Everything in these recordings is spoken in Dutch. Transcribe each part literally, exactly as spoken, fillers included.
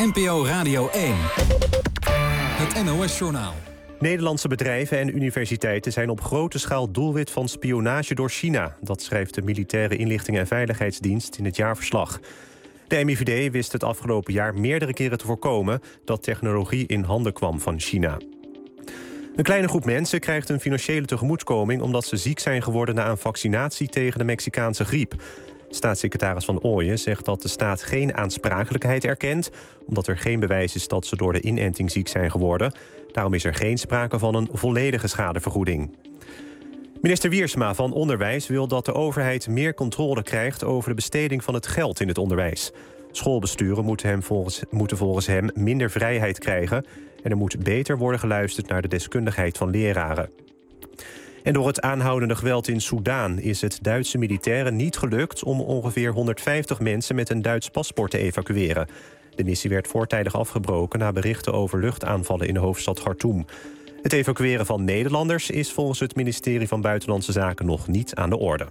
N P O Radio één. Het N O S-journaal. Nederlandse bedrijven en universiteiten zijn op grote schaal doelwit van spionage door China. Dat schrijft de Militaire Inlichting en Veiligheidsdienst in het jaarverslag. De M I V D wist het afgelopen jaar meerdere keren te voorkomen dat technologie in handen kwam van China. Een kleine groep mensen krijgt een financiële tegemoetkoming omdat ze ziek zijn geworden na een vaccinatie tegen de Mexicaanse griep. Staatssecretaris Van Ooyen zegt dat de staat geen aansprakelijkheid erkent, omdat er geen bewijs is dat ze door de inenting ziek zijn geworden. Daarom is er geen sprake van een volledige schadevergoeding. Minister Wiersma van Onderwijs wil dat de overheid meer controle krijgt over de besteding van het geld in het onderwijs. Schoolbesturen moeten, hem volgens, moeten volgens hem minder vrijheid krijgen en er moet beter worden geluisterd naar de deskundigheid van leraren. En door het aanhoudende geweld in Soedan is het Duitse militairen niet gelukt om ongeveer honderdvijftig mensen met een Duits paspoort te evacueren. De missie werd voortijdig afgebroken na berichten over luchtaanvallen in de hoofdstad Khartoum. Het evacueren van Nederlanders is volgens het ministerie van Buitenlandse Zaken nog niet aan de orde.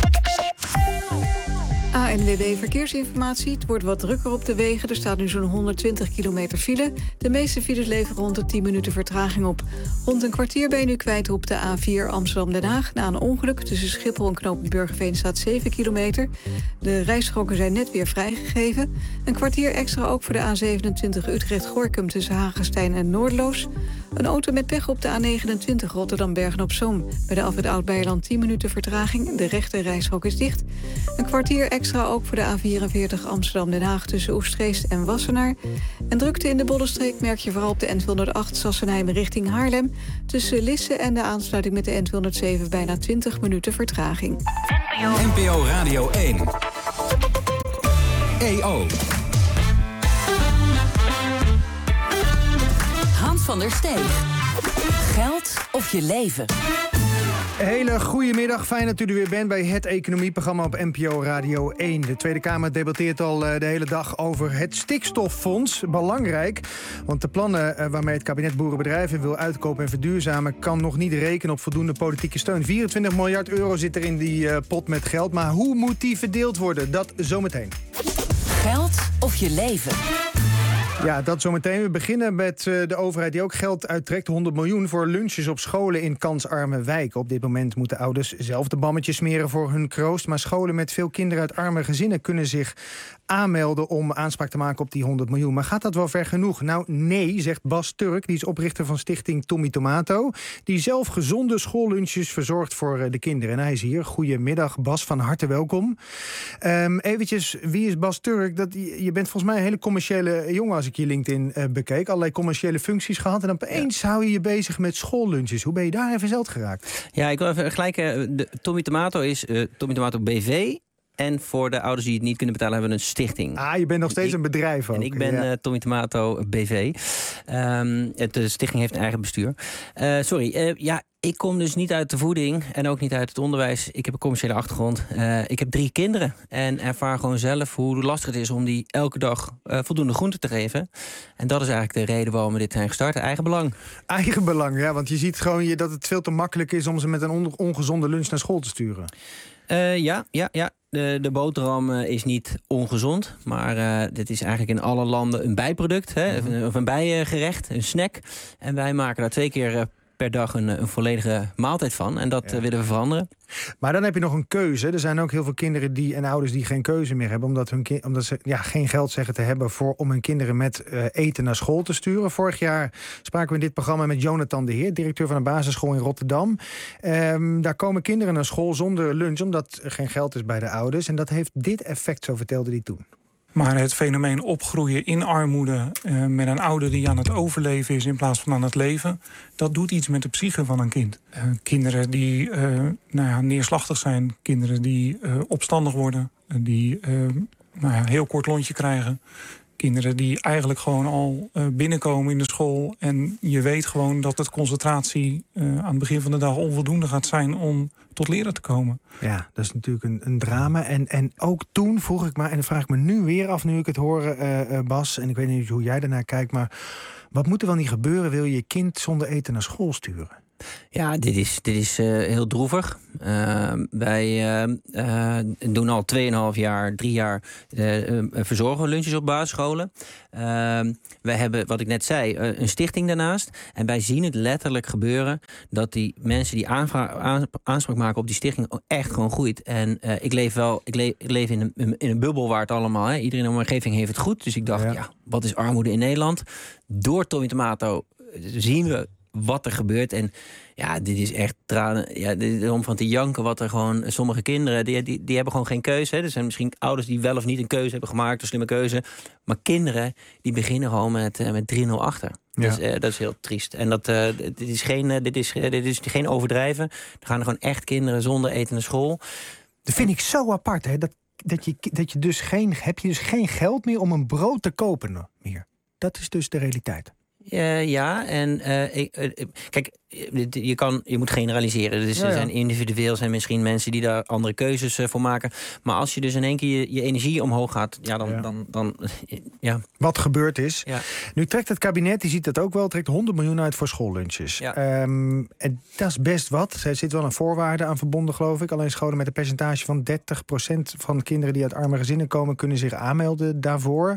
A N W B Verkeersinformatie. Het wordt wat drukker op de wegen. Er staat nu zo'n honderdtwintig kilometer file. De meeste files leveren rond de tien minuten vertraging op. Rond een kwartier ben je nu kwijt op de A vier Amsterdam-Den Haag. Na een ongeluk tussen Schiphol en knooppunt Burgerveen staat zeven kilometer. De rijstroken zijn net weer vrijgegeven. Een kwartier extra ook voor de A zevenentwintig Utrecht-Gorkum tussen Hagestein en Noordloos. Een auto met pech op de A negenentwintig Rotterdam-Bergen-op-Zoom. Bij de afrit Oud-Beijerland tien minuten vertraging. De rechte rijstrook is dicht. Een kwartier extra ook voor de A vierenveertig Amsterdam-Den Haag tussen Oegstgeest en Wassenaar. En drukte in de Bollenstreek merk je vooral op de N tweehonderdacht Sassenheim richting Haarlem. Tussen Lisse en de aansluiting met de N tweehonderdzeven bijna twintig minuten vertraging. N P O Radio één. E O. Hans van der Steeg. Geld of je leven? Hele goede middag, fijn dat u er weer bent bij het economieprogramma op N P O Radio één. De Tweede Kamer debatteert al de hele dag over het stikstoffonds. Belangrijk, want de plannen waarmee het kabinet boerenbedrijven wil uitkopen en verduurzamen kan nog niet rekenen op voldoende politieke steun. vierentwintig miljard euro zit er in die uh, pot met geld, maar hoe moet die verdeeld worden? Dat zometeen. Geld of je leven? Ja, dat zometeen. We beginnen met de overheid die ook geld uittrekt. honderd miljoen voor lunches op scholen in kansarme wijken. Op dit moment moeten ouders zelf de bammetjes smeren voor hun kroost. Maar scholen met veel kinderen uit arme gezinnen kunnen zich aanmelden om aanspraak te maken op die honderd miljoen. Maar gaat dat wel ver genoeg? Nou, nee, zegt Bas Turk. Die is oprichter van stichting Tommy Tomato. Die zelf gezonde schoollunches verzorgt voor de kinderen. En hij is hier. Goedemiddag, Bas. Van harte welkom. Um, eventjes, wie is Bas Turk? Dat, je bent volgens mij een hele commerciële jongen als ik je LinkedIn uh, bekeek. Allerlei commerciële functies gehad. En dan opeens ja. hou je je bezig met schoollunches. Hoe ben je daar even zelf geraakt? Ja, ik wil even vergelijken. De Tommy Tomato is uh, Tommy Tomato B V. En voor de ouders die het niet kunnen betalen, hebben we een stichting. Ah, je bent nog steeds ik, een bedrijf ook. En ik ben ja. uh, Tommy Tomato B V. Um, de stichting heeft een eigen bestuur. Uh, sorry, uh, ja, ik kom dus niet uit de voeding en ook niet uit het onderwijs. Ik heb een commerciële achtergrond. Uh, ik heb drie kinderen en ervaar gewoon zelf hoe lastig het is om die elke dag uh, voldoende groente te geven. En dat is eigenlijk de reden waarom we dit zijn gestart. Eigen belang. Eigen belang, ja, want je ziet gewoon je, dat het veel te makkelijk is om ze met een on- ongezonde lunch naar school te sturen. Uh, ja, ja, ja. De, de boterham uh, is niet ongezond, maar uh, dit is eigenlijk in alle landen een bijproduct, hè, mm-hmm. of een bijgerecht, een snack. En wij maken daar twee keer uh, per dag een, een volledige maaltijd van. En dat ja. uh, willen we veranderen. Maar dan heb je nog een keuze. Er zijn ook heel veel kinderen die en ouders die geen keuze meer hebben, omdat, hun ki- omdat ze ja, geen geld zeggen te hebben voor om hun kinderen met uh, eten naar school te sturen. Vorig jaar spraken we in dit programma met Jonathan de Heer, directeur van een basisschool in Rotterdam. Um, daar komen kinderen naar school zonder lunch, omdat er geen geld is bij de ouders. En dat heeft dit effect, zo vertelde hij toen. Maar het fenomeen opgroeien in armoede uh, met een ouder die aan het overleven is in plaats van aan het leven, dat doet iets met de psyche van een kind. Uh, kinderen die uh, nou ja, neerslachtig zijn, kinderen die uh, opstandig worden, uh, die uh, nou ja, heel kort lontje krijgen. Kinderen die eigenlijk gewoon al uh, binnenkomen in de school en je weet gewoon dat het concentratie uh, aan het begin van de dag onvoldoende gaat zijn om tot leren te komen. Ja, dat is natuurlijk een, een drama. En, en ook toen vroeg ik me, en dan vraag ik me nu weer af, nu ik het hoor, uh, uh, Bas, en ik weet niet hoe jij daarnaar kijkt, maar wat moet er wel niet gebeuren? Wil je je kind zonder eten naar school sturen? Ja, dit is, dit is uh, heel droevig. Uh, wij uh, uh, doen al tweeënhalf jaar, drie jaar uh, uh, verzorgen lunches op basisscholen. Uh, wij hebben, wat ik net zei, uh, een stichting daarnaast. En wij zien het letterlijk gebeuren dat die mensen die aanvra- aan, aanspraak maken op die stichting echt gewoon groeit. En uh, ik leef wel, ik, le- ik leef in een, in een bubbel waar het allemaal, hè, iedereen in mijn omgeving heeft het goed. Dus ik dacht, ja. ja, wat is armoede in Nederland? Door Tommy Tomato zien we wat er gebeurt. En ja, dit is echt tranen. Ja, dit is om van te janken wat er gewoon... Sommige kinderen, die, die, die hebben gewoon geen keuze. Hè. Er zijn misschien ouders die wel of niet een keuze hebben gemaakt. Een slimme keuze. Maar kinderen, die beginnen gewoon met, uh, met drie nul achter. Ja. Dus, uh, dat is heel triest. En dat, uh, dit, is geen, uh, dit, is, uh, dit is geen overdrijven. Er gaan er gewoon echt kinderen zonder eten naar school. Dat vind ik zo apart, hè. Dat, dat je, dat je dus geen, heb je dus geen geld meer om een brood te kopen meer. Dat is dus de realiteit. Uh, ja, en uh, ik, uh, kijk, je, kan, je moet generaliseren. Dus ja, ja. Er zijn individueel zijn misschien mensen die daar andere keuzes uh, voor maken. Maar als je dus in één keer je, je energie omhoog gaat, ja, dan, ja. dan, dan uh, ja. Wat gebeurd is. Ja. Nu trekt het kabinet, die ziet dat ook wel, trekt honderd miljoen uit voor schoollunches. Ja. Um, en dat is best wat. Er zit wel een voorwaarde aan verbonden, geloof ik. Alleen scholen met een percentage van dertig procent van kinderen die uit arme gezinnen komen, kunnen zich aanmelden daarvoor.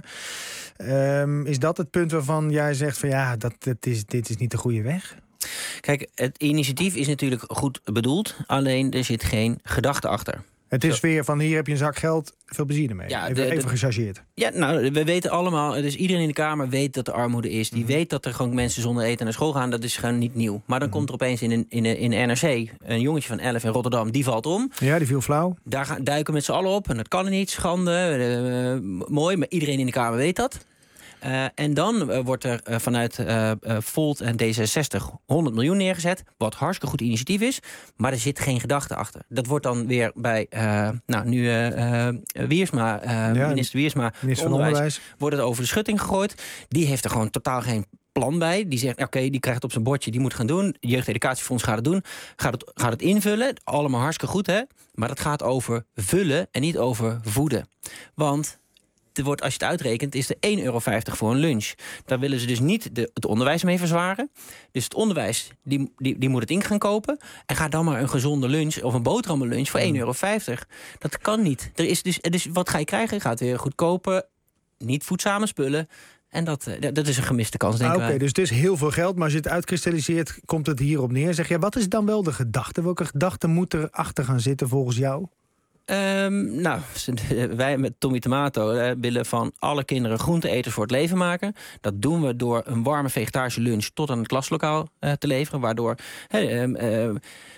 Um, is dat het punt waarvan jij zegt van ja, dat, dat is, dit is niet de goede weg? Kijk, het initiatief is natuurlijk goed bedoeld, alleen er zit geen gedachte achter. Het is weer van hier heb je een zak geld, veel plezier ermee. Ja, even, de, de, even gechargeerd. Ja, nou, we weten allemaal, dus iedereen in de Kamer weet dat er armoede is. Die mm-hmm. weet dat er gewoon mensen zonder eten naar school gaan. Dat is gewoon niet nieuw. Maar dan mm-hmm. komt er opeens in een, in, een, in een N R C een jongetje van elf in Rotterdam, die valt om. Ja, die viel flauw. Daar gaan, duiken met z'n allen op en dat kan niet, schande, uh, mooi. Maar iedereen in de Kamer weet dat. Uh, en dan uh, wordt er uh, vanuit uh, uh, Volt en D zesenzestig honderd miljoen neergezet. Wat hartstikke goed initiatief is. Maar er zit geen gedachte achter. Dat wordt dan weer bij uh, nou, nu uh, uh, Wiersma, uh, ja, minister Wiersma, minister onderwijs, onderwijs, wordt het over de schutting gegooid. Die heeft er gewoon totaal geen plan bij. Die zegt, oké, okay, die krijgt op zijn bordje, die moet gaan doen. Jeugdeducatiefonds gaat het doen. Gaat het, gaat het invullen. Allemaal hartstikke goed, hè? Maar dat gaat over vullen en niet over voeden. Want er wordt, als je het uitrekent, is er één euro vijftig voor een lunch. Daar willen ze dus niet de, het onderwijs mee verzwaren. Dus het onderwijs, die, die, die moet het in gaan kopen. En ga dan maar een gezonde lunch of een boterhammenlunch voor één euro vijftig. Dat kan niet. Er is dus, dus wat ga je krijgen? Je gaat weer goedkope, niet voedzame spullen. En dat, dat is een gemiste kans, denk ik. Ah, Oké, okay, dus het is heel veel geld, maar als je het uitkristalliseert, komt het hierop neer. Zeg je, wat is dan wel de gedachte? Welke gedachte moet er achter gaan zitten volgens jou? Um, nou, wij met Tommy Tomato uh, willen van alle kinderen groente-eters voor het leven maken. Dat doen we door een warme vegetarische lunch tot aan het klaslokaal uh, te leveren. Waardoor uh, uh,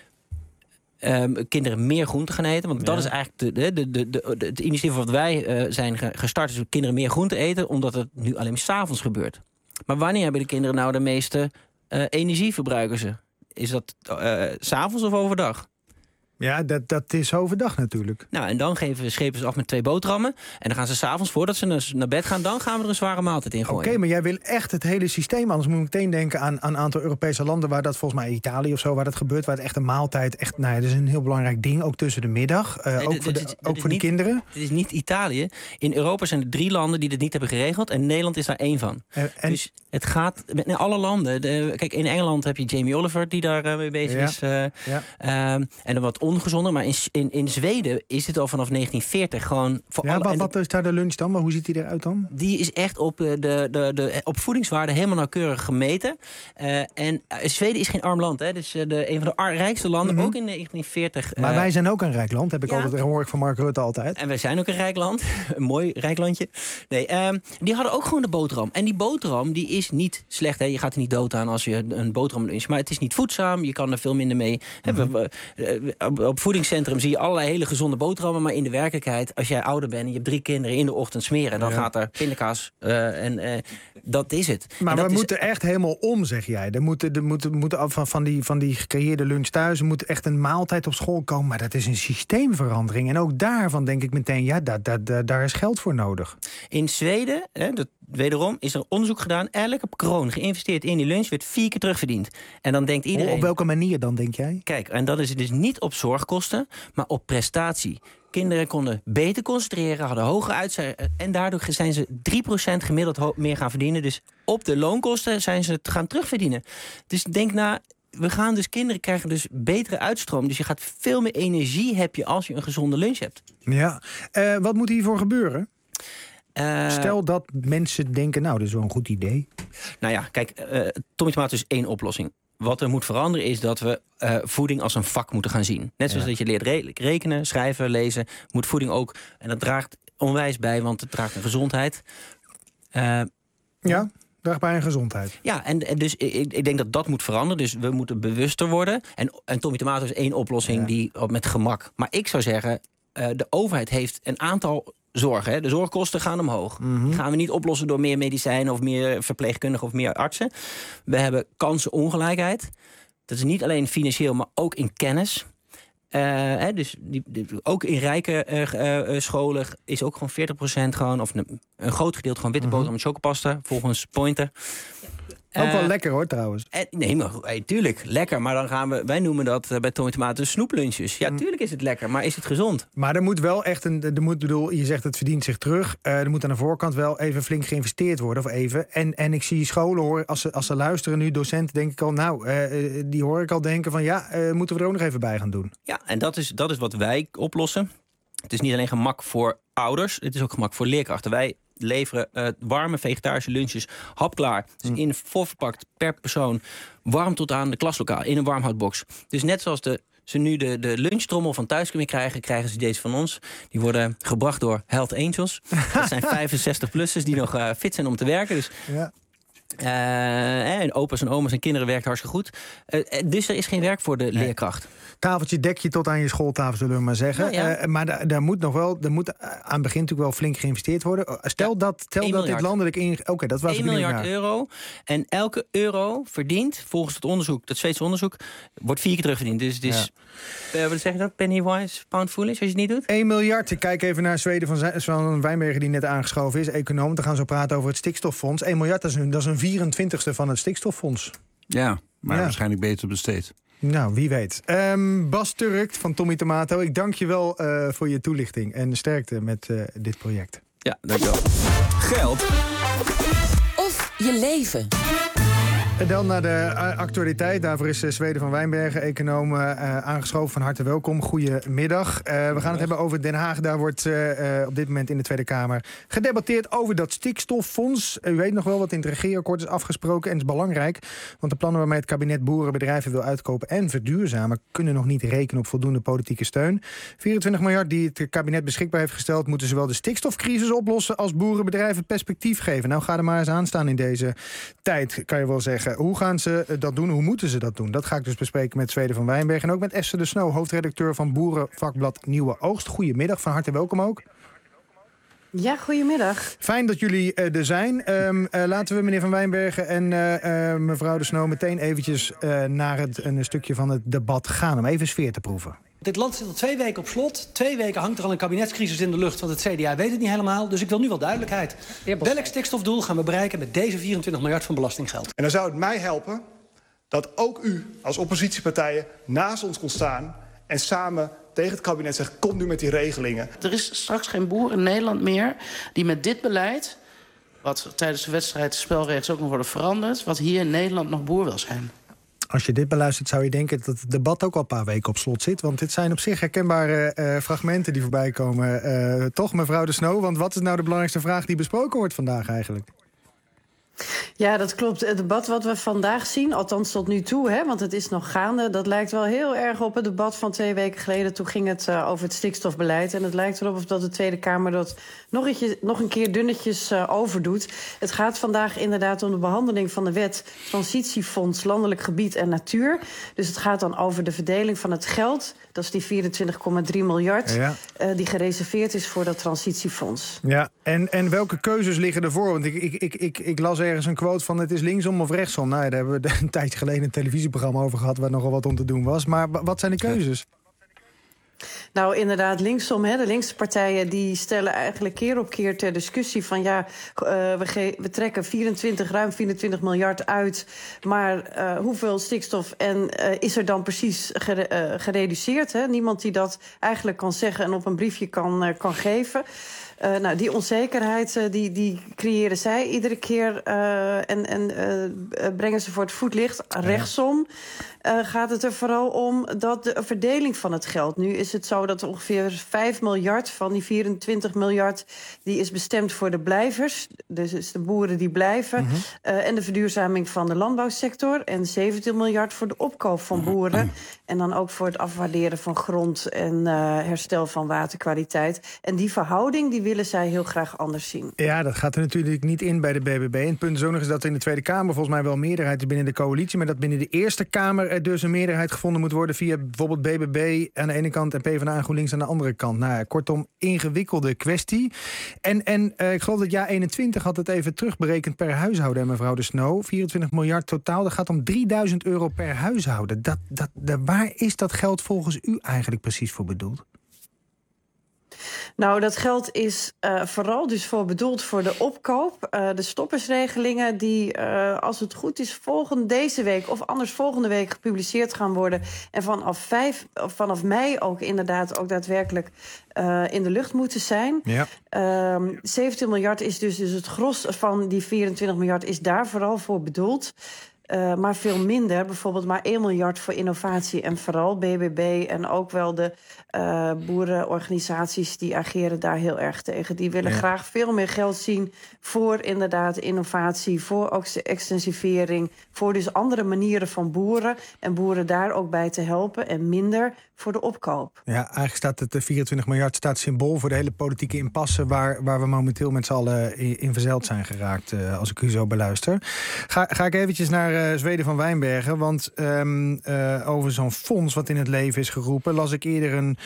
um, kinderen meer groente gaan eten. Want ja. dat is eigenlijk de, de, de, de, de, het initiatief wat wij uh, zijn gestart. Is kinderen meer groente eten, omdat het nu alleen maar 's avonds gebeurt. Maar wanneer hebben de kinderen nou de meeste uh, energie verbruiken ze? Is dat uh, 's avonds of overdag? Ja, dat, dat is overdag natuurlijk. Nou, en dan geven we schepen ze af met twee boterhammen. En dan gaan ze 's avonds, voordat ze naar bed gaan, dan gaan we er een zware maaltijd in gooien. Oké, okay, maar jij wil echt het hele systeem. Anders moet ik meteen denken aan, aan een aantal Europese landen waar dat volgens mij Italië of zo, waar dat gebeurt, waar het echt een maaltijd, echt, nou ja, dat is een heel belangrijk ding, ook tussen de middag. Uh, nee, ook voor de, is, ook voor niet, de kinderen. Het is niet Italië. In Europa zijn er drie landen die dit niet hebben geregeld. En Nederland is daar één van. Uh, en dus het gaat met alle landen. De, kijk, in Engeland heb je Jamie Oliver die daar uh, mee bezig ja. is. Uh, ja. um, en dan wat ongezonder. Maar in, in, in Zweden is dit al vanaf negentien veertig gewoon voor ja, alle... Wat, wat is daar de lunch dan? Maar hoe ziet die eruit dan? Die is echt op, de, de, de, op voedingswaarde helemaal nauwkeurig gemeten. Uh, en Zweden is geen arm land. Hè. Dus uh, de, een van de ar- rijkste landen, mm-hmm. ook in negentien veertig. Maar uh, wij zijn ook een rijk land, heb ik ja. altijd, hoor ik van Mark Rutte altijd. En wij zijn ook een rijk land. Een mooi rijk landje. Nee, um, die hadden ook gewoon de boterham. En die boterham die is niet slecht. Hè. Je gaat er niet dood aan als je een boterham luncht. Maar het is niet voedzaam. Je kan er veel minder mee. Mm-hmm. Hè, we, op, op voedingscentrum zie je allerlei hele gezonde boterhammen. Maar in de werkelijkheid, als jij ouder bent en je hebt drie kinderen in de ochtend smeren, dan ja. gaat er pindakaas uh, en uh, dat is het. Maar we is... moeten echt helemaal om, zeg jij. Er moeten, er moeten, moeten van, van, die, van die gecreëerde lunch thuis, er moet echt een maaltijd op school komen. Maar dat is een systeemverandering. En ook daarvan denk ik meteen, ja, da, da, da, daar is geld voor nodig. In Zweden, hè, dat, wederom, is er onderzoek gedaan. Elke kroon geïnvesteerd in die lunch werd vier keer terugverdiend. En dan denkt iedereen... Op welke manier dan, denk jij? Kijk, en dat is dus niet op zorgkosten, maar op prestatie. Kinderen konden beter concentreren, hadden hogere uitcijfers. En daardoor zijn ze drie procent gemiddeld ho- meer gaan verdienen. Dus op de loonkosten zijn ze het gaan terugverdienen. Dus denk na, we gaan dus, kinderen krijgen dus betere uitstroom. Dus je gaat veel meer energie heb je als je een gezonde lunch hebt. Ja, uh, wat moet hiervoor gebeuren? Uh, Stel dat mensen denken, nou, dat is wel een goed idee. Nou ja, kijk, uh, Tommy Tomato is één oplossing. Wat er moet veranderen is dat we uh, voeding als een vak moeten gaan zien. Net zoals ja. dat je leert re- rekenen, schrijven, lezen, moet voeding ook. En dat draagt onwijs bij, want het draagt een gezondheid. Uh, ja, draagt bij een gezondheid. Ja, en, en dus ik, ik denk dat dat moet veranderen. Dus we moeten bewuster worden. En, en Tommy Tomato is één oplossing ja. die met gemak. Maar ik zou zeggen, uh, de overheid heeft een aantal zorgen. Hè. De zorgkosten gaan omhoog. Mm-hmm. Die gaan we niet oplossen door meer medicijnen of meer verpleegkundigen of meer artsen. We hebben kansenongelijkheid. Dat is niet alleen financieel, maar ook in kennis. Uh, hè, dus die, die, ook in rijke uh, uh, scholen is ook gewoon veertig procent gewoon, of een, een groot gedeelte gewoon witte boterham met chocopasta, volgens Pointer. Ook wel uh, lekker hoor, trouwens. En, nee, maar hey, tuurlijk, lekker. Maar dan gaan we, wij noemen dat uh, bij Tommy Tomato snoeplunches. Ja, tuurlijk is het lekker, maar is het gezond? Maar er moet wel echt een, er moet, bedoel, je zegt het verdient zich terug. Uh, er moet aan de voorkant wel even flink geïnvesteerd worden, of even. En, en ik zie scholen hoor, als ze, als ze luisteren nu, docenten, denk ik al, nou, uh, die hoor ik al denken van, ja, uh, moeten we er ook nog even bij gaan doen. Ja, en dat is, dat is wat wij oplossen. Het is niet alleen gemak voor ouders, het is ook gemak voor leerkrachten. Wij leveren uh, warme vegetarische lunches hapklaar. Dus in voorverpakt per persoon, warm tot aan de klaslokaal, in een warmhoutbox. Dus net zoals de, ze nu de, de lunchtrommel van Thuiscoming krijgen, krijgen ze deze van ons. Die worden gebracht door Health Angels. Dat zijn vijfenzestig-plussers die nog uh, fit zijn om te werken. Dus ja. Uh, en opa's en oma's en kinderen werken hartstikke goed. Uh, dus er is geen werk voor de nee. leerkracht. Tafeltje dek je tot aan je schooltafel, zullen we maar zeggen. Nou ja. uh, maar daar da moet nog wel, er moet aan het begin natuurlijk wel flink geïnvesteerd worden. Stel ja, dat, tel dat dit landelijk in. Oké, okay, dat was één miljard euro. En elke euro verdient, volgens het onderzoek, dat Zweedse onderzoek, wordt vier keer terugverdiend. Dus het is, ja. uh, wat zeg je dat? Penny wise, pound foolish, als je het niet doet? één miljard. Ik kijk even naar Zweden van, van Wijnbergen, die net aangeschoven is. Econoom. We gaan zo praten over het stikstoffonds. één miljard, dat is een, dat is een vierentwintigste van het stikstoffonds. Ja, maar ja. waarschijnlijk beter besteed. Nou, wie weet. Um, Bas Turk van Tommy Tomato, ik dank je wel uh, voor je toelichting en sterkte met uh, dit project. Ja, dankjewel. Geld of je leven. En dan naar de actualiteit. Daarvoor is Zweden van Wijnbergen, econoom, uh, aangeschoven. Van harte welkom. Goedemiddag. Uh, we gaan het hebben over Den Haag. Daar wordt uh, uh, op dit moment in de Tweede Kamer gedebatteerd over dat stikstoffonds. U weet nog wel wat in het regeerakkoord is afgesproken. En het is belangrijk, want de plannen waarmee het kabinet boerenbedrijven wil uitkopen en verduurzamen kunnen nog niet rekenen op voldoende politieke steun. vierentwintig miljard die het kabinet beschikbaar heeft gesteld, moeten zowel de stikstofcrisis oplossen als boerenbedrijven perspectief geven. Nou, ga er maar eens aan staan in deze tijd, kan je wel zeggen. Hoe gaan ze dat doen? Hoe moeten ze dat doen? Dat ga ik dus bespreken met Zweden van Wijnbergen. En ook met Esther de Snoo, hoofdredacteur van Boerenvakblad Nieuwe Oogst. Goedemiddag, van harte welkom ook. Ja, goedemiddag. Fijn dat jullie uh, er zijn. Um, uh, laten we meneer van Wijnbergen en uh, uh, mevrouw de Snoo meteen eventjes uh, naar het, een stukje van het debat gaan. Om even sfeer te proeven. Dit land zit al twee weken op slot. Twee weken hangt er al een kabinetscrisis in de lucht, want het C D A weet het niet helemaal. Dus ik wil nu wel duidelijkheid. Welk stikstofdoel gaan we bereiken met deze vierentwintig miljard van belastinggeld? En dan zou het mij helpen dat ook u als oppositiepartijen naast ons kon staan en samen tegen het kabinet zegt, kom nu met die regelingen. Er is straks geen boer in Nederland meer die met dit beleid, wat tijdens de wedstrijd de spelregels ook nog worden veranderd, wat hier in Nederland nog boer wil zijn. Als je dit beluistert zou je denken dat het debat ook al een paar weken op slot zit. Want dit zijn op zich herkenbare uh, fragmenten die voorbij komen. Uh, toch, mevrouw de Snoo? Want wat is nou de belangrijkste vraag die besproken wordt vandaag eigenlijk? Ja, dat klopt. Het debat wat we vandaag zien, althans tot nu toe, hè, want het is nog gaande, dat lijkt wel heel erg op het debat van twee weken geleden. Toen ging het uh, over het stikstofbeleid. En het lijkt erop of dat de Tweede Kamer dat nog, eentje, nog een keer dunnetjes uh, overdoet. Het gaat vandaag inderdaad om de behandeling van de wet Transitiefonds Landelijk Gebied en Natuur. Dus het gaat dan over de verdeling van het geld. Dat is die vierentwintig komma drie miljard ja. uh, die gereserveerd is voor dat transitiefonds. Ja, en, en welke keuzes liggen ervoor? Want ik, ik, ik, ik, ik las ergens een quote van het is linksom of rechtsom. Nou ja, daar hebben we een tijdje geleden een televisieprogramma over gehad waar nogal wat om te doen was. Maar wat zijn de keuzes? Nou, inderdaad, linksom. Hè. De linkse partijen die stellen eigenlijk keer op keer ter discussie van ja, uh, we, ge- we trekken vierentwintig, ruim vierentwintig miljard uit. Maar uh, hoeveel stikstof en uh, is er dan precies gere- uh, gereduceerd? Hè? Niemand die dat eigenlijk kan zeggen en op een briefje kan, uh, kan geven. Uh, nou, die onzekerheid uh, die, die creëren zij iedere keer uh, en, en uh, brengen ze voor het voetlicht. Rechtsom uh, gaat het er vooral om dat de verdeling van het geld. Nu is het zo dat ongeveer vijf miljard van die vierentwintig miljard... die is bestemd voor de blijvers, dus de boeren die blijven... Mm-hmm. Uh, en de verduurzaming van de landbouwsector. En zeventien miljard voor de opkoop van boeren. En dan ook voor het afwaarderen van grond en uh, herstel van waterkwaliteit. En die verhouding die willen zij heel graag anders zien. Ja, dat gaat er natuurlijk niet in bij de B B B. En het punt is ook nog eens dat in de Tweede Kamer volgens mij wel een meerderheid is binnen de coalitie. Maar dat binnen de Eerste Kamer er dus een meerderheid gevonden moet worden via bijvoorbeeld B B B aan de ene kant en PvdA en GroenLinks aan de andere kant. Nou ja, kortom, ingewikkelde kwestie. En, en uh, ik geloof dat jaar eenentwintig had het even terugberekend per huishouden, mevrouw De Snoo. vierentwintig miljard totaal. Dat gaat om drieduizend euro per huishouden. Dat, dat, dat, waar is dat geld volgens u eigenlijk precies voor bedoeld? Nou, dat geld is uh, vooral dus voor bedoeld voor de opkoop. Uh, de stoppersregelingen die, uh, als het goed is, volgende deze week of anders volgende week gepubliceerd gaan worden. En vanaf, vijf, vanaf mei ook inderdaad ook daadwerkelijk uh, in de lucht moeten zijn. Ja. Uh, zeventien miljard is dus, dus het gros van die vierentwintig miljard is daar vooral voor bedoeld. Uh, maar veel minder, bijvoorbeeld maar één miljard voor innovatie en vooral B B B en ook wel de uh, boerenorganisaties die ageren daar heel erg tegen. Die willen ja. graag veel meer geld zien voor inderdaad innovatie, voor ook extensivering, voor dus andere manieren van boeren en boeren daar ook bij te helpen en minder voor de opkoop. Ja, eigenlijk staat het vierentwintig miljard staat symbool voor de hele politieke impasse waar, waar we momenteel met z'n allen in, in verzeild zijn geraakt, uh, als ik u zo beluister. Ga, ga ik eventjes naar uh, Zweden van Wijnbergen, want um, uh, over zo'n fonds wat in het leven is geroepen, las ik eerder een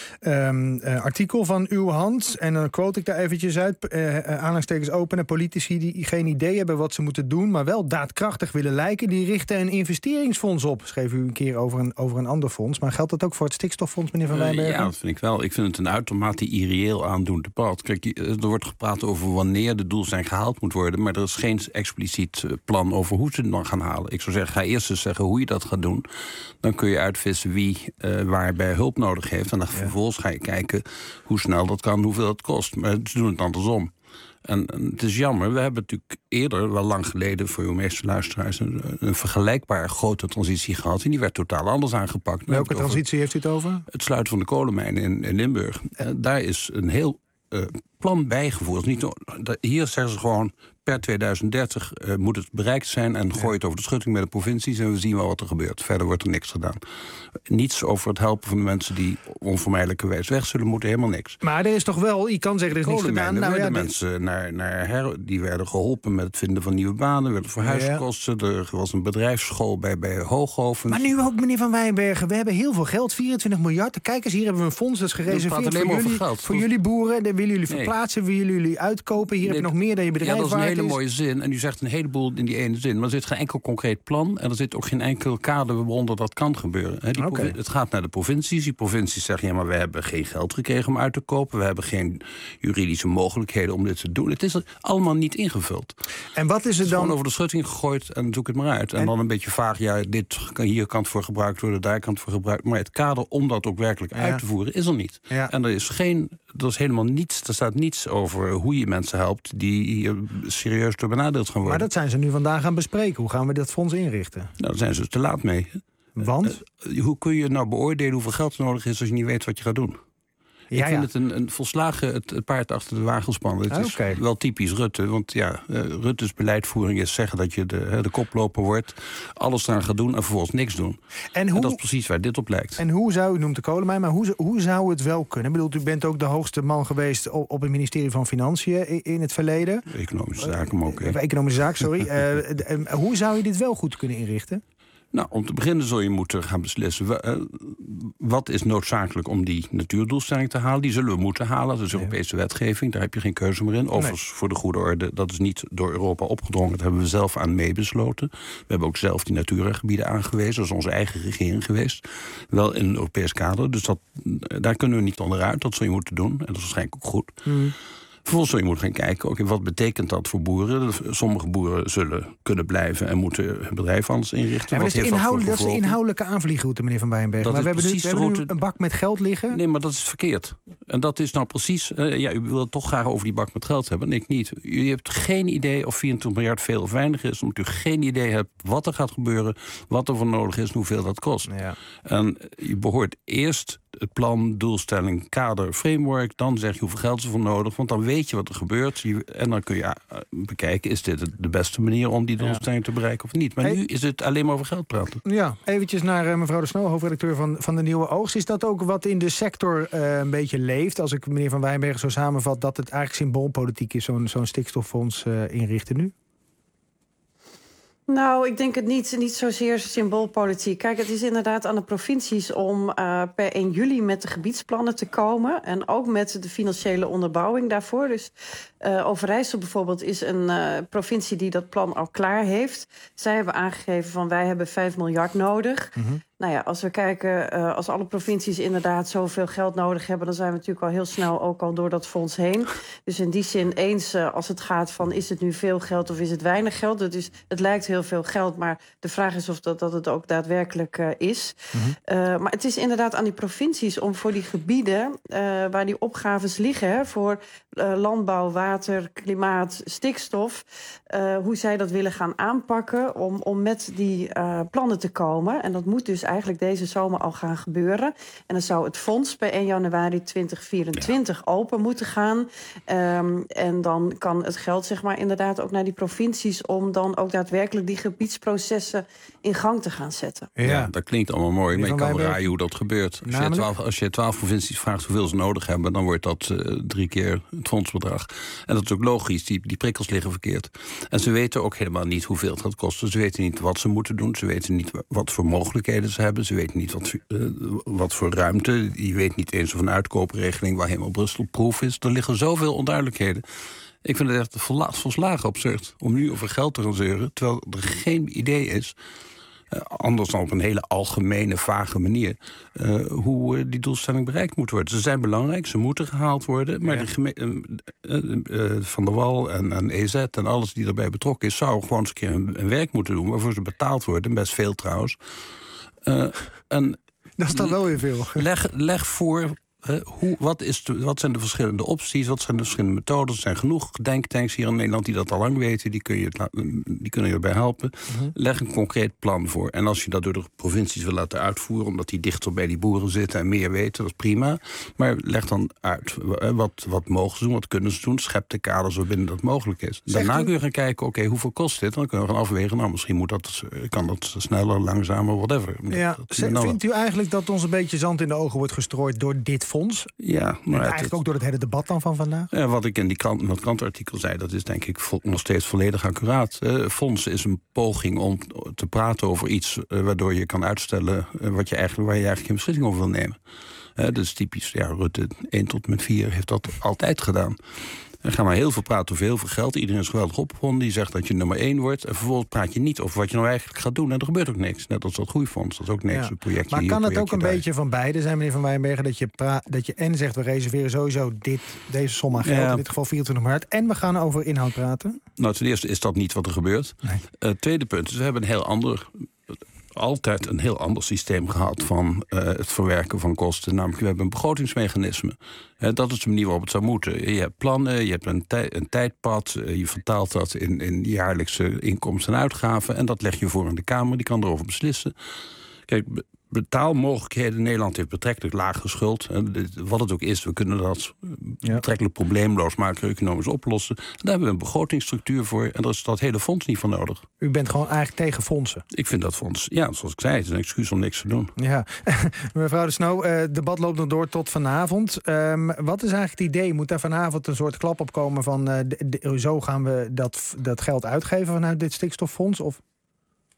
um, uh, artikel van uw hand en dan quote ik daar eventjes uit, uh, aanhalingstekens openen, politici die geen idee hebben wat ze moeten doen, maar wel daadkrachtig willen lijken, die richten een investeringsfonds op. Schreef u een keer over een, over een ander fonds, maar geldt dat ook voor het stikstoffonds, meneer Van Wijnbergen? Uh, ja, dat vind ik wel. Ik vind het een uitermate irreëel aandoend debat. Kijk, er wordt gepraat over wanneer de doelstelling gehaald moet worden, maar er is geen expliciet plan over hoe ze het dan gaan halen. Ik zou zeggen, ga eerst eens zeggen hoe je dat gaat doen. Dan kun je uitvissen wie uh, waarbij hulp nodig heeft. En dan ja. vervolgens ga je kijken hoe snel dat kan, hoeveel het kost. Maar ze doen het andersom. En, en het is jammer, we hebben natuurlijk eerder, wel lang geleden voor uw meeste luisteraars, een, een vergelijkbaar grote transitie gehad. En die werd totaal anders aangepakt. Welke transitie heeft u het over? Het sluiten van de kolenmijnen in, in Limburg. Uh, daar is een heel uh, plan bijgevoerd. Niet, hier zeggen ze gewoon, per tweeduizend dertig uh, moet het bereikt zijn en gooi het over de schutting met de provincies en we zien wel wat er gebeurt. Verder wordt er niks gedaan. Niets over het helpen van de mensen die onvermijdelijkerwijs weg zullen moeten, helemaal niks. Maar er is toch wel, je kan zeggen er is niks gedaan. Nou, ja, de mensen naar, naar her, die werden geholpen met het vinden van nieuwe banen, werden verhuiskosten, ja. Er was een bedrijfsschool bij, bij Hooghoven. Maar nu ook, meneer Van Wijnbergen, we hebben heel veel geld, vierentwintig miljard. Kijk eens, hier hebben we een fonds dat is gereserveerd voor jullie, voor jullie boeren. Dan willen jullie verplaatsen, nee. willen jullie uitkopen. Hier nee, heb je nog meer dan je bedrijf. Ja, dat is een hele is. mooie zin. En u zegt een heleboel in die ene zin. Maar er zit geen enkel concreet plan. En er zit ook geen enkel kader waaronder dat kan gebeuren. He, die okay. Het gaat naar de provincies. Die provincies zeggen, ja, maar we hebben geen geld gekregen om uit te kopen. We hebben geen juridische mogelijkheden om dit te doen. Het is er allemaal niet ingevuld. En wat is er het is dan? Gewoon over de schutting gegooid en zoek het maar uit. En, en dan een beetje vaag, ja, dit kan hier kan het voor gebruikt worden, daar kan het voor gebruikt. Maar het kader om dat ook werkelijk ja. uit te voeren is er niet. Ja. En er is geen, er is helemaal niets, er staat niets over hoe je mensen helpt die hier serieus door benadeeld gaan worden. Maar dat zijn ze nu vandaag gaan bespreken. Hoe gaan we dat fonds inrichten? Nou, daar zijn ze te laat mee. Want? Uh, hoe kun je nou beoordelen hoeveel geld er nodig is als je niet weet wat je gaat doen? Ja, ik vind ja. het een, een volslagen het, het paard achter de wagen spannen. Het okay. is wel typisch Rutte. Want ja, uh, Rutte's beleidvoering is zeggen dat je de, de koploper wordt, alles eraan gaat doen en vervolgens niks doen. En, hoe, en dat is precies waar dit op lijkt. En hoe zou, u noemt de kolenmijn, maar hoe, hoe zou het wel kunnen? Ik bedoel, u bent ook de hoogste man geweest op, op het ministerie van Financiën in, in het verleden. Economische zaken, maar ook. Uh, economische zaken, sorry. uh, uh, hoe zou je dit wel goed kunnen inrichten? Nou, om te beginnen zul je moeten gaan beslissen, wat is noodzakelijk om die natuurdoelstelling te halen. Die zullen we moeten halen, dat is Europese wetgeving, daar heb je geen keuze meer in. Overigens, nee. voor de goede orde, dat is niet door Europa opgedrongen, dat hebben we zelf aan meebesloten. We hebben ook zelf die natuurgebieden aangewezen, dat is onze eigen regering geweest. Wel in een Europees kader, dus dat, daar kunnen we niet onderuit, dat zul je moeten doen. En dat is waarschijnlijk ook goed. Mm. Vervolgens zul je moeten gaan kijken, okay, wat betekent dat voor boeren? Sommige boeren zullen kunnen blijven en moeten hun bedrijf anders inrichten. Ja, wat dat, is heeft inhoud, dat, dat is de inhoudelijke aanvliegroute, meneer Van Wijnbergen. Maar we hebben, nu, we hebben nu een bak met geld liggen. Nee, maar dat is verkeerd. En dat is nou precies... Uh, ja, u wil het toch graag over die bak met geld hebben, en ik niet. U hebt geen idee of vierentwintig miljard veel of weinig is, omdat u geen idee hebt wat er gaat gebeuren, wat er voor nodig is en hoeveel dat kost. Ja. En u behoort eerst het plan, doelstelling, kader, framework. Dan zeg je hoeveel geld is er voor nodig. Want dan weet je wat er gebeurt. En dan kun je bekijken, is dit de beste manier om die doelstelling te bereiken of niet. Maar hey. nu is het alleen maar over geld praten. Ja, eventjes naar uh, mevrouw De Snoo, hoofdredacteur van, van de Nieuwe Oogst. Is dat ook wat in de sector uh, een beetje leeft? Als ik meneer Van Wijnbergen zo samenvat, dat het eigenlijk symboolpolitiek is, zo'n zo'n stikstoffonds uh, inrichten nu? Nou, ik denk het niet, niet zozeer symboolpolitiek. Kijk, het is inderdaad aan de provincies om uh, per één juli met de gebiedsplannen te komen. En ook met de financiële onderbouwing daarvoor. Dus uh, Overijssel bijvoorbeeld is een uh, provincie die dat plan al klaar heeft. Zij hebben aangegeven van wij hebben vijf miljard nodig. Mm-hmm. Nou ja, als we kijken, uh, als alle provincies inderdaad zoveel geld nodig hebben, dan zijn we natuurlijk al heel snel ook al door dat fonds heen. Dus in die zin eens uh, als het gaat van is het nu veel geld of is het weinig geld? Het, is, het lijkt heel veel geld, maar de vraag is of dat, dat het ook daadwerkelijk uh, is. Mm-hmm. Uh, maar het is inderdaad aan die provincies om voor die gebieden uh, waar die opgaves liggen, hè, voor uh, landbouw, water, klimaat, stikstof, uh, hoe zij dat willen gaan aanpakken om, om met die uh, plannen te komen. En dat moet dus eigenlijk deze zomer al gaan gebeuren. En dan zou het fonds per één januari tweeduizend vierentwintig ja. open moeten gaan. Um, en dan kan het geld zeg maar inderdaad ook naar die provincies om dan ook daadwerkelijk die gebiedsprocessen in gang te gaan zetten. Ja, ja dat klinkt allemaal mooi, maar je kan raaien hoe dat gebeurt. Als je, twaalf, als je twaalf provincies vraagt hoeveel ze nodig hebben, dan wordt dat uh, drie keer het fondsbedrag. En dat is ook logisch, die, die prikkels liggen verkeerd. En ze weten ook helemaal niet hoeveel het gaat kosten. Ze weten niet wat ze moeten doen. Ze weten niet wat voor mogelijkheden ze hebben. Ze weten niet wat, uh, wat voor ruimte. Je weet niet eens of een uitkoopregeling waar helemaal Brussel proef is. Er liggen zoveel onduidelijkheden. Ik vind het echt volslagen absurd om nu over geld te gaan zeuren, terwijl er geen idee is, uh, anders dan op een hele algemene, vage manier, uh, hoe uh, die doelstelling bereikt moet worden. Ze zijn belangrijk, ze moeten gehaald worden, maar ja. de geme- uh, uh, uh, Van der Wal en, en E Z en alles die erbij betrokken is, zou gewoon eens een keer een, een werk moeten doen waarvoor ze betaald worden, best veel trouwens. Uh, en dat is dan wel weer veel. Leg, leg voor. Uh, hoe, wat, is de, wat zijn de verschillende opties? Wat zijn de verschillende methoden? Er zijn genoeg denktanks hier in Nederland die dat al lang weten. Die, kun je, die kunnen je erbij helpen. Uh-huh. Leg een concreet plan voor. En als je dat door de provincies wil laten uitvoeren, omdat die dichter bij die boeren zitten en meer weten, dat is prima. Maar leg dan uit. Wat, wat mogen ze doen? Wat kunnen ze doen? Schep de kaders waarbinnen dat mogelijk is. Daarna kun je gaan kijken, oké, okay, hoeveel kost dit? En dan kunnen we gaan afwegen. Nou, misschien moet dat, kan dat sneller, langzamer, whatever. Ja, dat, vindt u eigenlijk dat ons een beetje zand in de ogen wordt gestrooid door dit fonds? Ja, maar en eigenlijk het, ook door het hele debat dan van vandaag? Ja, wat ik in die krant, in dat krantartikel zei, dat is denk ik vo, nog steeds volledig accuraat. Uh, fonds is een poging om te praten over iets uh, waardoor je kan uitstellen uh, wat je eigenlijk, waar je eigenlijk geen beslissing over wil nemen. Uh, dat is typisch. Ja, Rutte één tot en met vier heeft dat altijd gedaan. Dan gaan we heel veel praten over heel veel geld. Iedereen is geweldig opgewonden. Die zegt dat je nummer één wordt. En vervolgens praat je niet over wat je nou eigenlijk gaat doen. En er gebeurt ook niks. Net als dat groeifonds. Dat is ook niks. Ja. Een projectje maar hier, kan het ook een daar. beetje van beide zijn, meneer Van Wijnbergen? Dat je, pra- dat je en zegt, we reserveren sowieso dit, deze som aan geld. Ja. In dit geval vierentwintig miljard. En we gaan over inhoud praten? Nou, ten eerste is dat niet wat er gebeurt. Nee. Uh, tweede punt is, we hebben een heel ander... altijd een heel ander systeem gehad van uh, het verwerken van kosten. Namelijk, we hebben een begrotingsmechanisme. Uh, dat is de manier waarop het zou moeten. Je hebt plannen, je hebt een, tij- een tijdpad. Uh, je vertaalt dat in, in jaarlijkse inkomsten en uitgaven. En dat leg je voor aan de Kamer, die kan erover beslissen. Kijk, be- betaalmogelijkheden. Nederland heeft betrekkelijk lage schuld. Uh, wat het ook is, we kunnen dat ja. betrekkelijk probleemloos macro-economisch oplossen. Daar hebben we een begrotingsstructuur voor. En daar is dat hele fonds niet voor nodig. U bent gewoon eigenlijk tegen fondsen? Ik vind dat fonds, ja, zoals ik zei, het is een excuus om niks te doen. Ja, mevrouw De Snoo, het uh, debat loopt nog door tot vanavond. Um, wat is eigenlijk het idee? Moet daar vanavond een soort klap op komen van Uh, de, de, zo gaan we dat, dat geld uitgeven vanuit dit stikstoffonds? Of?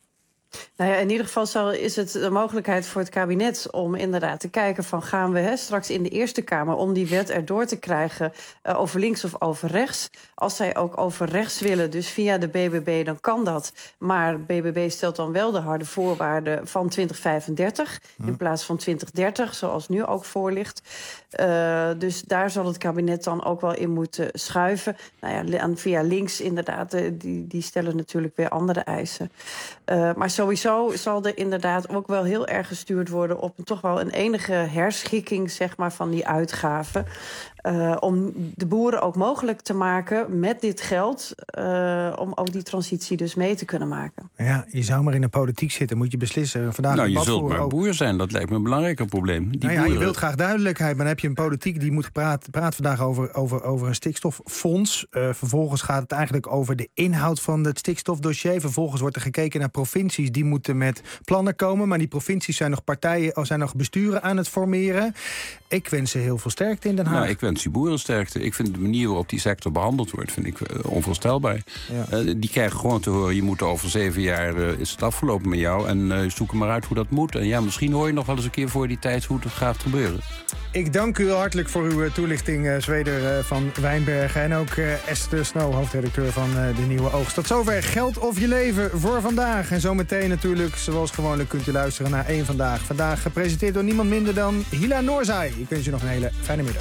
Nou ja, in ieder geval zal, is het de mogelijkheid voor het kabinet om inderdaad te kijken van gaan we hè, straks in de Eerste Kamer om die wet erdoor te krijgen uh, over links of over rechts. Als zij ook over rechts willen, dus via de B B B, dan kan dat. Maar B B B stelt dan wel de harde voorwaarden van twintig vijfendertig hm. in plaats van twintig dertig, zoals nu ook voor ligt. Uh, dus daar zal het kabinet dan ook wel in moeten schuiven. Nou ja, via links inderdaad, die, die stellen natuurlijk weer andere eisen. Uh, maar sowieso zal er inderdaad ook wel heel erg gestuurd worden op toch wel een enige herschikking, zeg maar, van die uitgaven. Uh, om de boeren ook mogelijk te maken met dit geld, uh, om ook die transitie dus mee te kunnen maken. Ja, je zou maar in de politiek zitten, moet je beslissen. Vandaag nou, je zult maar ook. boer zijn, dat lijkt me een belangrijker probleem. Die nou ja, boeren... je wilt graag duidelijkheid, maar dan heb je een politiek die moet praten praat vandaag over, over, over een stikstoffonds. Uh, vervolgens gaat het eigenlijk over de inhoud van het stikstofdossier. Vervolgens wordt er gekeken naar provincies, die moeten met plannen komen, maar die provincies zijn nog partijen, zijn nog besturen aan het formeren. Ik wens ze heel veel sterkte in Den Haag. Nou, ik wens die boeren sterkte. Ik vind de manier waarop die sector behandeld wordt, vind ik uh, onvoorstelbaar. Ja. Uh, die krijgen gewoon te horen, je moet over zeven jaar uh, is het afgelopen met jou en uh, zoek maar uit hoe dat moet. En ja, misschien hoor je nog wel eens een keer voor die tijd hoe het gaat gebeuren. Ik dank u wel hartelijk voor uw toelichting, uh, Zweder uh, van Wijnbergen. En ook uh, Esther Snow, hoofdredacteur van uh, De Nieuwe Oogst. Tot zover Geld of je leven voor vandaag. En zometeen natuurlijk, zoals gewoonlijk, kunt u luisteren naar Eén Vandaag. Vandaag gepresenteerd door niemand minder dan Hila Noorzai. Ik wens je nog een hele fijne middag.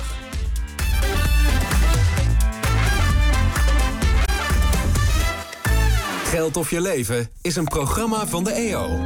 Geld of je leven is een programma van de E O.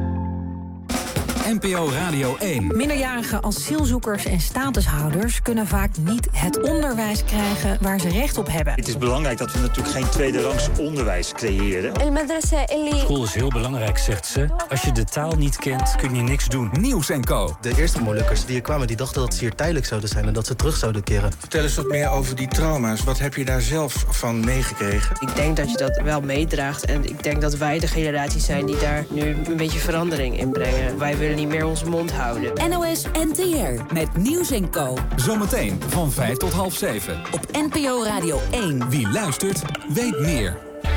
N P O Radio één. Minderjarige asielzoekers en statushouders kunnen vaak niet het onderwijs krijgen waar ze recht op hebben. Het is belangrijk dat we natuurlijk geen tweederangs onderwijs creëren. School is heel belangrijk, zegt ze. Als je de taal niet kent, kun je niks doen. Nieuws en Co. De eerste Molukkers die hier kwamen, die dachten dat ze hier tijdelijk zouden zijn en dat ze terug zouden keren. Vertel eens wat meer over die trauma's. Wat heb je daar zelf van meegekregen? Ik denk dat je dat wel meedraagt en ik denk dat wij de generatie zijn die daar nu een beetje verandering in brengen. Wij willen niet meer onze mond houden. N O S N T R met Nieuws en Co. Zometeen van vijf tot half zeven. Op N P O Radio één. Wie luistert, weet meer.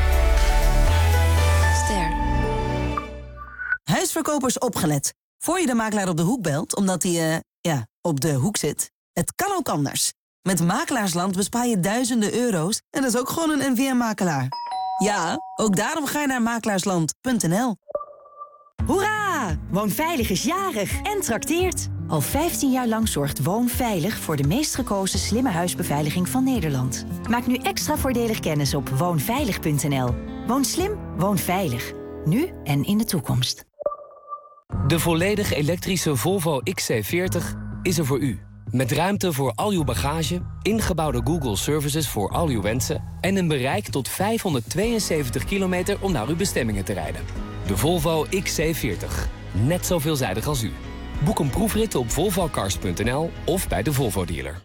Ster. Huisverkopers opgelet. Voor je de makelaar op de hoek belt, omdat hij, uh, ja, op de hoek zit. Het kan ook anders. Met Makelaarsland bespaar je duizenden euro's en dat is ook gewoon een N V M-makelaar. Ja, ook daarom ga je naar makelaarsland punt n l. Hoera! Woonveilig is jarig en trakteert. Al vijftien jaar lang zorgt Woonveilig voor de meest gekozen slimme huisbeveiliging van Nederland. Maak nu extra voordelig kennis op woonveilig punt n l. Woon slim, woon veilig. Nu en in de toekomst. De volledig elektrische Volvo X C veertig is er voor u. Met ruimte voor al uw bagage, ingebouwde Google Services voor al uw wensen en een bereik tot vijfhonderdtweeënzeventig kilometer om naar uw bestemmingen te rijden. De Volvo X C veertig. Net zo veelzijdig als u. Boek een proefrit op volvo cars punt n l of bij de Volvo dealer.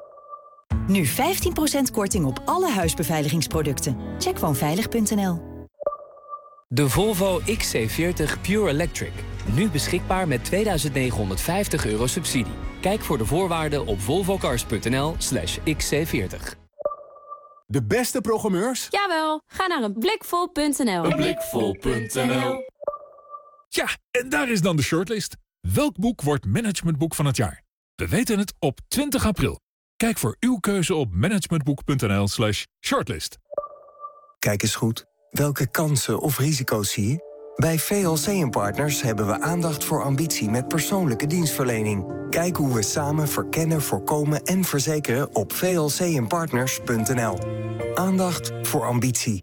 Nu vijftien procent korting op alle huisbeveiligingsproducten. Check woonveilig punt n l. De Volvo X C veertig Pure Electric. Nu beschikbaar met tweeduizend negenhonderdvijftig euro subsidie. Kijk voor de voorwaarden op volvo cars punt n l slash X C veertig. De beste programmeurs? Jawel, ga naar een blikvol punt n l. een blikvol punt n l. Ja, en daar is dan de shortlist. Welk boek wordt managementboek van het jaar? We weten het op twintig april. Kijk voor uw keuze op managementboek punt n l slash shortlist. Kijk eens goed. Welke kansen of risico's zie je? Bij V L C en Partners hebben we aandacht voor ambitie met persoonlijke dienstverlening. Kijk hoe we samen verkennen, voorkomen en verzekeren op v l c en partners punt n l. Aandacht voor ambitie.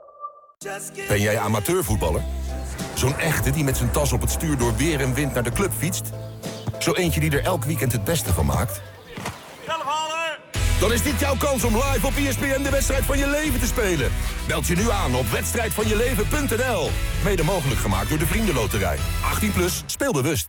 Ben jij amateurvoetballer? Zo'n echte die met zijn tas op het stuur door weer en wind naar de club fietst? Zo eentje die er elk weekend het beste van maakt? Dan is dit jouw kans om live op E S P N de wedstrijd van je leven te spelen. Meld je nu aan op wedstrijd van je leven punt n l. Mede mogelijk gemaakt door de Vriendenloterij. achttien plus, speel bewust.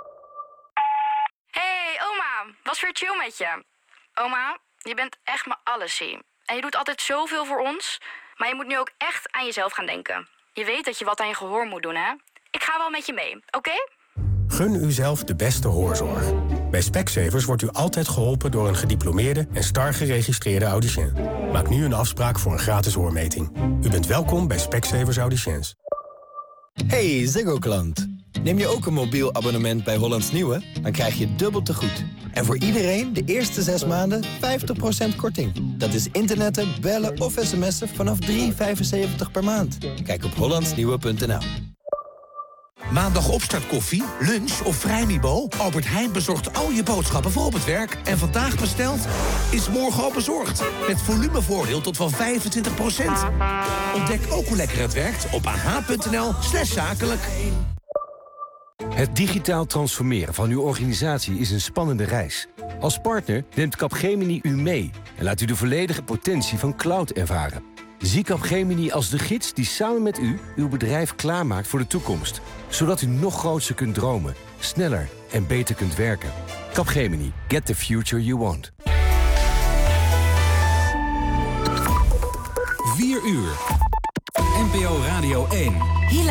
Hey oma, was weer chill met je. Oma, je bent echt mijn allesie. En je doet altijd zoveel voor ons. Maar je moet nu ook echt aan jezelf gaan denken. Je weet dat je wat aan je gehoor moet doen, hè? Ik ga wel met je mee, oké? Okay? Gun uzelf de beste hoorzorg. Bij Specsavers wordt u altijd geholpen door een gediplomeerde en star geregistreerde audiciën. Maak nu een afspraak voor een gratis hoormeting. U bent welkom bij Specsavers Audiciëns. Hey Ziggo-klant. Neem je ook een mobiel abonnement bij Hollands Nieuwe? Dan krijg je dubbel te goed. En voor iedereen de eerste zes maanden vijftig procent korting. Dat is internetten, bellen of sms'en vanaf drie euro vijfenzeventig per maand. Kijk op hollandsnieuwe punt n l. Maandag opstartkoffie, lunch of vrijmibo? Albert Heijn bezorgt al je boodschappen voor op het werk. En vandaag besteld is morgen al bezorgd. Met volumevoordeel tot wel vijfentwintig procent. Ontdek ook hoe lekker het werkt op ah.nl slash zakelijk. Het digitaal transformeren van uw organisatie is een spannende reis. Als partner neemt Capgemini u mee en laat u de volledige potentie van cloud ervaren. Zie Capgemini als de gids die samen met u uw bedrijf klaarmaakt voor de toekomst. Zodat u nog groter kunt dromen, sneller en beter kunt werken. Capgemini. Get the future you want. vier uur. N P O Radio één.